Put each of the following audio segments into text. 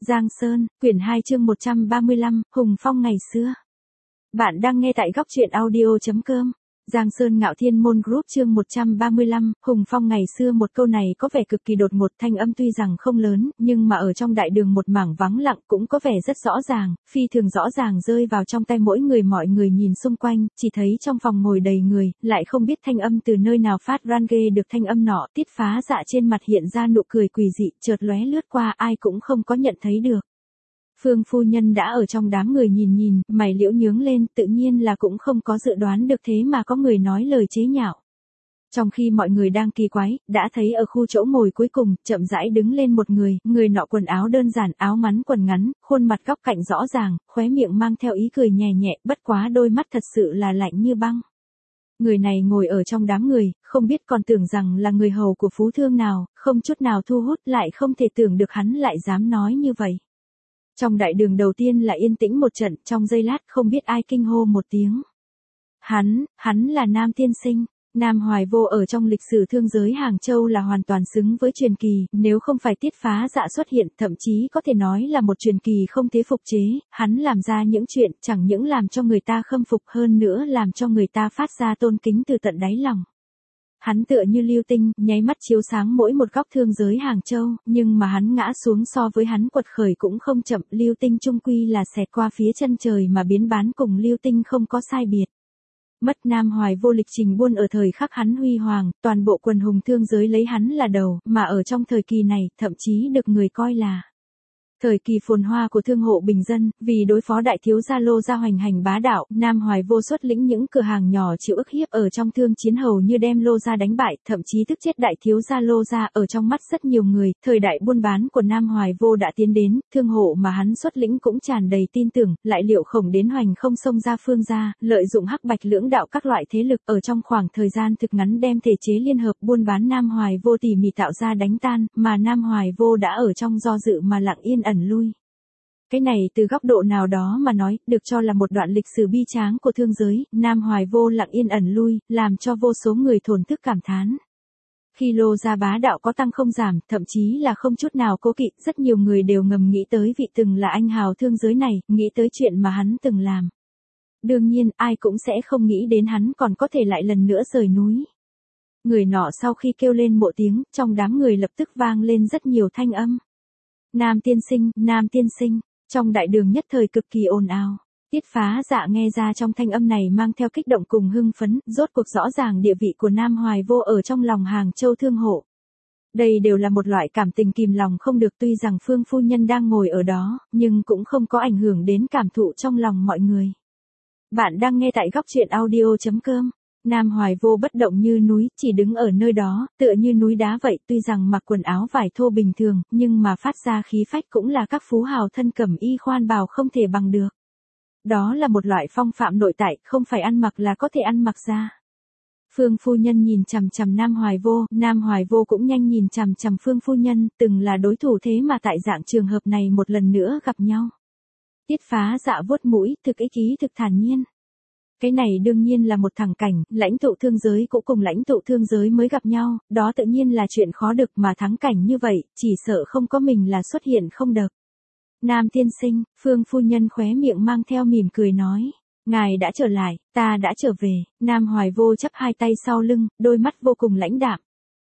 Giang Sơn, quyển 2 chương 135, Hùng Phong ngày xưa. Bạn đang nghe tại góc truyện audio.com. Giang Sơn Ngạo Thiên Môn Group chương 135, Hùng Phong ngày xưa. Một câu này có vẻ cực kỳ đột ngột, thanh âm tuy rằng không lớn, nhưng mà ở trong đại đường một mảng vắng lặng cũng có vẻ rất rõ ràng, phi thường rõ ràng rơi vào trong tay mỗi người. Mọi người nhìn xung quanh, chỉ thấy trong phòng ngồi đầy người, lại không biết thanh âm từ nơi nào phát ra ghê được thanh âm nọ. Tiết Phá Dạ trên mặt hiện ra nụ cười quỷ dị, chợt lóe lướt qua, ai cũng không có nhận thấy được. Phương phu nhân đã ở trong đám người nhìn, mày liễu nhướng lên, tự nhiên là cũng không có dự đoán được thế mà có người nói lời chế nhạo. Trong khi mọi người đang kỳ quái, đã thấy ở khu chỗ ngồi cuối cùng, chậm rãi đứng lên một người, người nọ quần áo đơn giản, áo ngắn quần ngắn, khuôn mặt góc cạnh rõ ràng, khóe miệng mang theo ý cười nhẹ nhẹ, bất quá đôi mắt thật sự là lạnh như băng. Người này ngồi ở trong đám người, không biết còn tưởng rằng là người hầu của phú thương nào, không chút nào thu hút, lại không thể tưởng được hắn lại dám nói như vậy. Trong đại đường đầu tiên là yên tĩnh một trận, trong giây lát không biết ai kinh hô một tiếng. Hắn là Nam Tiên Sinh. Nam Hoài Vô ở trong lịch sử thương giới Hàng Châu là hoàn toàn xứng với truyền kỳ, nếu không phải Tiết Phá Dạ xuất hiện, thậm chí có thể nói là một truyền kỳ không thể phục chế, hắn làm ra những chuyện chẳng những làm cho người ta khâm phục, hơn nữa làm cho người ta phát ra tôn kính từ tận đáy lòng. Hắn tựa như lưu tinh, nháy mắt chiếu sáng mỗi một góc thương giới Hàng Châu, nhưng mà hắn ngã xuống so với hắn quật khởi cũng không chậm, lưu tinh chung quy là xẹt qua phía chân trời mà biến bán, cùng lưu tinh không có sai biệt. Mất Nam Hoài Vô lịch trình buôn ở thời khắc hắn huy hoàng, toàn bộ quần hùng thương giới lấy hắn là đầu, mà ở trong thời kỳ này, thậm chí được người coi là thời kỳ phồn hoa của thương hộ bình dân. Vì đối phó đại thiếu gia Lô gia hoành hành bá đạo, Nam Hoài Vô xuất lĩnh những cửa hàng nhỏ chịu ức hiếp ở trong thương chiến, hầu như đem Lô gia đánh bại, thậm chí tức chết đại thiếu gia Lô gia. Ở trong mắt rất nhiều người, thời đại buôn bán của Nam Hoài Vô đã tiến đến, thương hộ mà hắn xuất lĩnh cũng tràn đầy tin tưởng, lại liệu khổng đến hoành không xông ra phương gia, lợi dụng hắc bạch lưỡng đạo các loại thế lực, ở trong khoảng thời gian thực ngắn đem thể chế liên hợp buôn bán Nam Hoài Vô tỉ mỉ tạo ra đánh tan, mà Nam Hoài Vô đã ở trong do dự mà lặng yên ẩn lui. Cái này từ góc độ nào đó mà nói, được cho là một đoạn lịch sử bi tráng của thương giới. Nam Hoài Vô lặng yên ẩn lui, làm cho vô số người thổn thức cảm thán. Khi Lô gia bá đạo có tăng không giảm, thậm chí là không chút nào cố kỵ, rất nhiều người đều ngầm nghĩ tới vị từng là anh hào thương giới này, nghĩ tới chuyện mà hắn từng làm. Đương nhiên, ai cũng sẽ không nghĩ đến hắn còn có thể lại lần nữa rời núi. Người nọ sau khi kêu lên một tiếng, trong đám người lập tức vang lên rất nhiều thanh âm. Nam Tiên Sinh, Nam Tiên Sinh. Trong đại đường nhất thời cực kỳ ồn ào. Tiết Phá Dạ nghe ra trong thanh âm này mang theo kích động cùng hưng phấn, rốt cuộc rõ ràng địa vị của Nam Hoài Vô ở trong lòng Hàng Châu thương hộ. Đây đều là một loại cảm tình kìm lòng không được, tuy rằng Phương phu nhân đang ngồi ở đó, nhưng cũng không có ảnh hưởng đến cảm thụ trong lòng mọi người. Bạn đang nghe tại góc truyện audio.com. Nam Hoài Vô bất động như núi, chỉ đứng ở nơi đó, tựa như núi đá vậy, tuy rằng mặc quần áo vải thô bình thường, nhưng mà phát ra khí phách cũng là các phú hào thân cẩm y khoan bào không thể bằng được. Đó là một loại phong phạm nội tại, không phải ăn mặc là có thể ăn mặc ra. Phương phu nhân nhìn chằm chằm Nam Hoài Vô cũng nhanh nhìn chằm chằm Phương phu nhân, từng là đối thủ thế mà tại dạng trường hợp này một lần nữa gặp nhau. Tiết Phá Dạ vuốt mũi, thực ý chí thực thản nhiên. Cái này đương nhiên là một thẳng cảnh, lãnh tụ thương giới cũng cùng lãnh tụ thương giới mới gặp nhau, đó tự nhiên là chuyện khó được, mà thắng cảnh như vậy, chỉ sợ không có mình là xuất hiện không được. Nam Tiên Sinh, Phương phu nhân khóe miệng mang theo mỉm cười nói, ngài đã trở lại, ta đã trở về. Nam Hoài Vô chắp hai tay sau lưng, đôi mắt vô cùng lãnh đạm.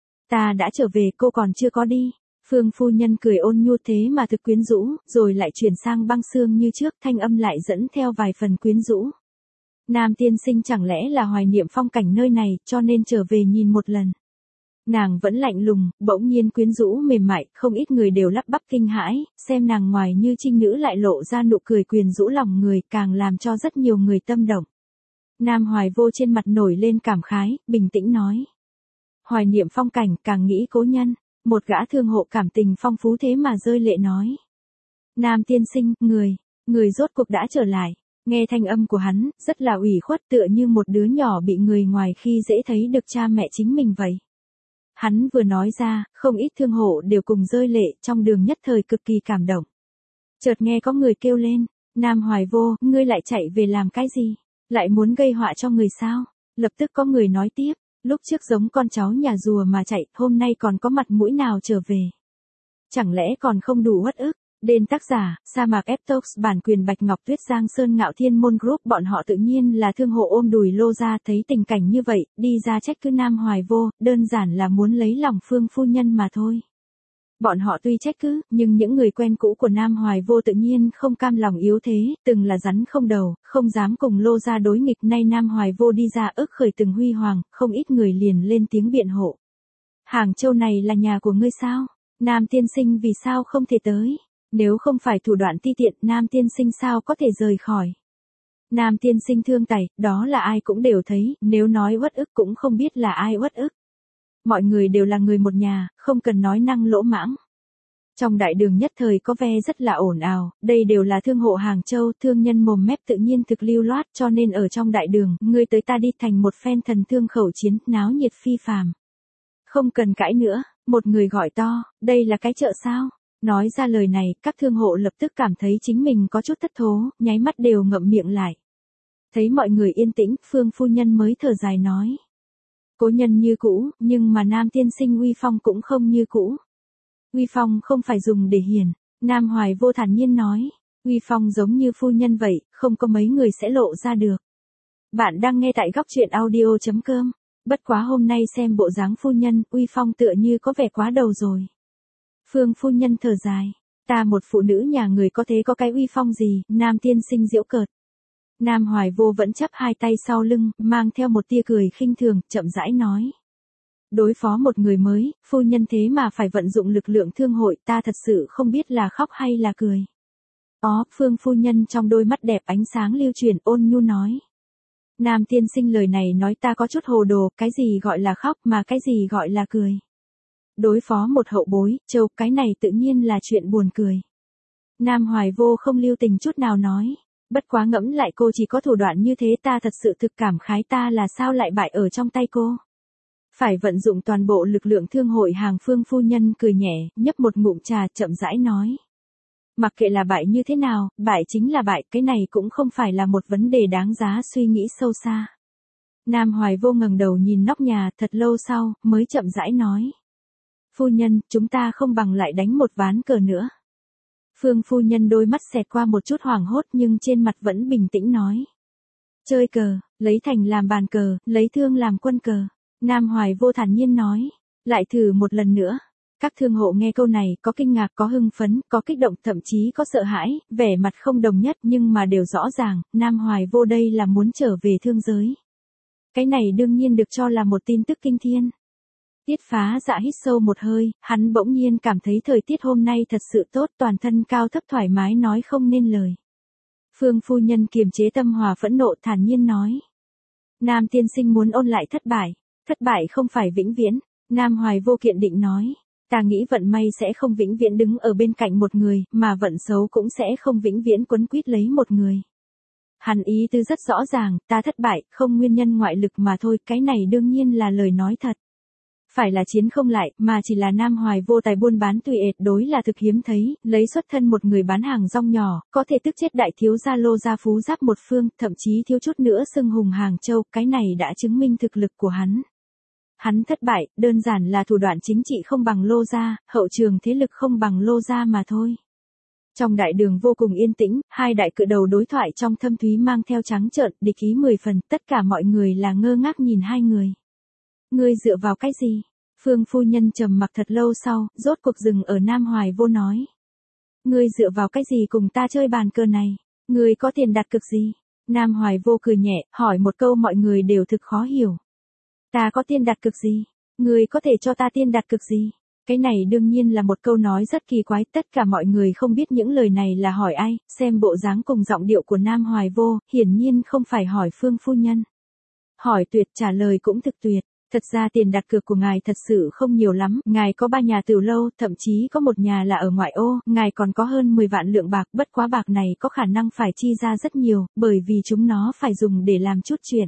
Ta đã trở về, cô còn chưa có đi. Phương phu nhân cười ôn nhu thế mà thực quyến rũ, rồi lại chuyển sang băng xương như trước, thanh âm lại dẫn theo vài phần quyến rũ. Nam Tiên Sinh chẳng lẽ là hoài niệm phong cảnh nơi này, cho nên trở về nhìn một lần. Nàng vẫn lạnh lùng, bỗng nhiên quyến rũ mềm mại, không ít người đều lắp bắp kinh hãi, xem nàng ngoài như trinh nữ lại lộ ra nụ cười quyến rũ lòng người, càng làm cho rất nhiều người tâm động. Nam Hoài Vô trên mặt nổi lên cảm khái, bình tĩnh nói. Hoài niệm phong cảnh, càng nghĩ cố nhân, một gã thương hộ cảm tình phong phú thế mà rơi lệ nói. Nam Tiên Sinh, người rốt cuộc đã trở lại. Nghe thanh âm của hắn, rất là ủy khuất, tựa như một đứa nhỏ bị người ngoài khi dễ thấy được cha mẹ chính mình vậy. Hắn vừa nói ra, không ít thương hộ đều cùng rơi lệ, trong đường nhất thời cực kỳ cảm động. Chợt nghe có người kêu lên, Nam Hoài Vô, ngươi lại chạy về làm cái gì? Lại muốn gây họa cho người sao? Lập tức có người nói tiếp, lúc trước giống con cháu nhà rùa mà chạy, hôm nay còn có mặt mũi nào trở về? Chẳng lẽ còn không đủ uất ức? Đền tác giả, sa mạc F-Talks bản quyền Bạch Ngọc Tuyết Giang Sơn Ngạo Thiên Môn Group bọn họ tự nhiên là thương hộ ôm đùi lô ra thấy tình cảnh như vậy, đi ra trách cứ Nam Hoài Vô, đơn giản là muốn lấy lòng Phương phu nhân mà thôi. Bọn họ tuy trách cứ, nhưng những người quen cũ của Nam Hoài Vô tự nhiên không cam lòng yếu thế, từng là rắn không đầu, không dám cùng lô ra đối nghịch. Nay Nam Hoài Vô đi ra ức khởi từng huy hoàng, không ít người liền lên tiếng biện hộ. Hàng Châu này là nhà của ngươi sao? Nam tiên sinh vì sao không thể tới? Nếu không phải thủ đoạn ti tiện, Nam tiên sinh sao có thể rời khỏi? Nam tiên sinh thương tài, đó là ai cũng đều thấy, nếu nói uất ức cũng không biết là ai uất ức. Mọi người đều là người một nhà, không cần nói năng lỗ mãng. Trong đại đường nhất thời có vẻ rất là ồn ào, đây đều là thương hộ Hàng Châu, thương nhân mồm mép tự nhiên thực lưu loát, cho nên ở trong đại đường, ngươi tới ta đi thành một phen thần thương khẩu chiến, náo nhiệt phi phàm. Không cần cãi nữa, một người gọi to, đây là cái chợ sao? Nói ra lời này, các thương hộ lập tức cảm thấy chính mình có chút thất thố, nháy mắt đều ngậm miệng lại. Thấy mọi người yên tĩnh, Phương phu nhân mới thở dài nói. Cố nhân như cũ, nhưng mà Nam tiên sinh uy phong cũng không như cũ. Uy phong không phải dùng để hiển, Nam Hoài Vô thản nhiên nói. Uy phong giống như phu nhân vậy, không có mấy người sẽ lộ ra được. Bạn đang nghe tại góc truyện audio.com. Bất quá hôm nay xem bộ dáng phu nhân, uy phong tựa như có vẻ quá đầu rồi. Phương phu nhân thở dài. Ta một phụ nữ nhà người có thế có cái uy phong gì, Nam tiên sinh giễu cợt. Nam Hoài Vô vẫn chắp hai tay sau lưng, mang theo một tia cười khinh thường, chậm rãi nói. Đối phó một người mới, phu nhân thế mà phải vận dụng lực lượng thương hội, ta thật sự không biết là khóc hay là cười. Phương phu nhân trong đôi mắt đẹp ánh sáng lưu chuyển ôn nhu nói. Nam tiên sinh lời này nói ta có chút hồ đồ, cái gì gọi là khóc mà cái gì gọi là cười. Đối phó một hậu bối, châu, cái này tự nhiên là chuyện buồn cười. Nam Hoài Vô không lưu tình chút nào nói. Bất quá ngẫm lại cô chỉ có thủ đoạn như thế ta thật sự thực cảm khái ta là sao lại bại ở trong tay cô. Phải vận dụng toàn bộ lực lượng thương hội Hàng. Phương phu nhân cười nhẹ, nhấp một ngụm trà chậm rãi nói. Mặc kệ là bại như thế nào, bại chính là bại, cái này cũng không phải là một vấn đề đáng giá suy nghĩ sâu xa. Nam Hoài Vô ngẩng đầu nhìn nóc nhà thật lâu sau, mới chậm rãi nói. Phu nhân, chúng ta không bằng lại đánh một ván cờ nữa. Phương phu nhân đôi mắt xẹt qua một chút hoảng hốt nhưng trên mặt vẫn bình tĩnh nói. Chơi cờ, lấy thành làm bàn cờ, lấy thương làm quân cờ. Nam Hoài Vô thản nhiên nói. Lại thử một lần nữa. Các thương hộ nghe câu này có kinh ngạc, có hưng phấn, có kích động, thậm chí có sợ hãi, vẻ mặt không đồng nhất nhưng mà đều rõ ràng, Nam Hoài Vô đây là muốn trở về thương giới. Cái này đương nhiên được cho là một tin tức kinh thiên. Tiết Phá Dạ hít sâu một hơi, hắn bỗng nhiên cảm thấy thời tiết hôm nay thật sự tốt, toàn thân cao thấp thoải mái nói không nên lời. Phương phu nhân kiềm chế tâm hòa phẫn nộ thản nhiên nói. Nam tiên sinh muốn ôn lại thất bại không phải vĩnh viễn. Nam Hoài Vô kiện định nói. Ta nghĩ vận may sẽ không vĩnh viễn đứng ở bên cạnh một người, mà vận xấu cũng sẽ không vĩnh viễn quấn quýt lấy một người. Hắn ý tư rất rõ ràng, ta thất bại, không nguyên nhân ngoại lực mà thôi, cái này đương nhiên là lời nói thật. Phải là chiến không lại, mà chỉ là Nam Hoài Vô tài buôn bán tùy ệt đối là thực hiếm thấy, lấy xuất thân một người bán hàng rong nhỏ, có thể tức chết đại thiếu gia Lô gia phú giáp một phương, thậm chí thiếu chút nữa xưng hùng Hàng Châu, cái này đã chứng minh thực lực của hắn. Hắn thất bại, đơn giản là thủ đoạn chính trị không bằng Lô gia, hậu trường thế lực không bằng Lô gia mà thôi. Trong đại đường vô cùng yên tĩnh, hai đại cự đầu đối thoại trong thâm thúy mang theo trắng trợn, địch ý 10 phần, tất cả mọi người là ngơ ngác nhìn hai người. Ngươi dựa vào cái gì? Phương phu nhân trầm mặc thật lâu sau, rốt cuộc dừng ở Nam Hoài Vô nói. Ngươi dựa vào cái gì cùng ta chơi bàn cờ này? Ngươi có tiền đặt cược gì? Nam Hoài Vô cười nhẹ, hỏi một câu mọi người đều thực khó hiểu. Ta có tiền đặt cược gì? Ngươi có thể cho ta tiền đặt cược gì? Cái này đương nhiên là một câu nói rất kỳ quái, tất cả mọi người không biết những lời này là hỏi ai, xem bộ dáng cùng giọng điệu của Nam Hoài Vô, hiển nhiên không phải hỏi Phương phu nhân. Hỏi tuyệt trả lời cũng thực tuyệt. Thật ra tiền đặt cược của ngài thật sự không nhiều lắm, ngài có 3 nhà tiểu lâu, thậm chí có một nhà là ở ngoại ô, ngài còn có hơn 10 vạn lượng bạc, bất quá bạc này có khả năng phải chi ra rất nhiều, bởi vì chúng nó phải dùng để làm chút chuyện.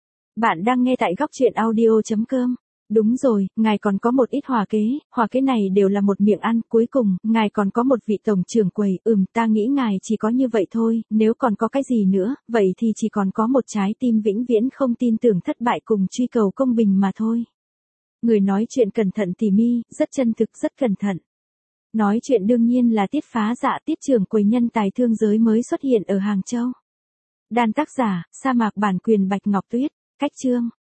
Bạn đang nghe tại góc truyện audio.com. Đúng rồi, ngài còn có một ít hòa kế này đều là một miệng ăn, cuối cùng, ngài còn có một vị tổng trưởng quầy, ta nghĩ ngài chỉ có như vậy thôi, nếu còn có cái gì nữa, vậy thì chỉ còn có một trái tim vĩnh viễn không tin tưởng thất bại cùng truy cầu công bình mà thôi. Người nói chuyện cẩn thận tỉ mi, rất chân thực, rất cẩn thận. Nói chuyện đương nhiên là Tiết Phá Dạ, tiết trưởng quầy nhân tài thương giới mới xuất hiện ở Hàng Châu. Đàn tác giả, sa mạc bản quyền Bạch Ngọc Tuyết, cách chương.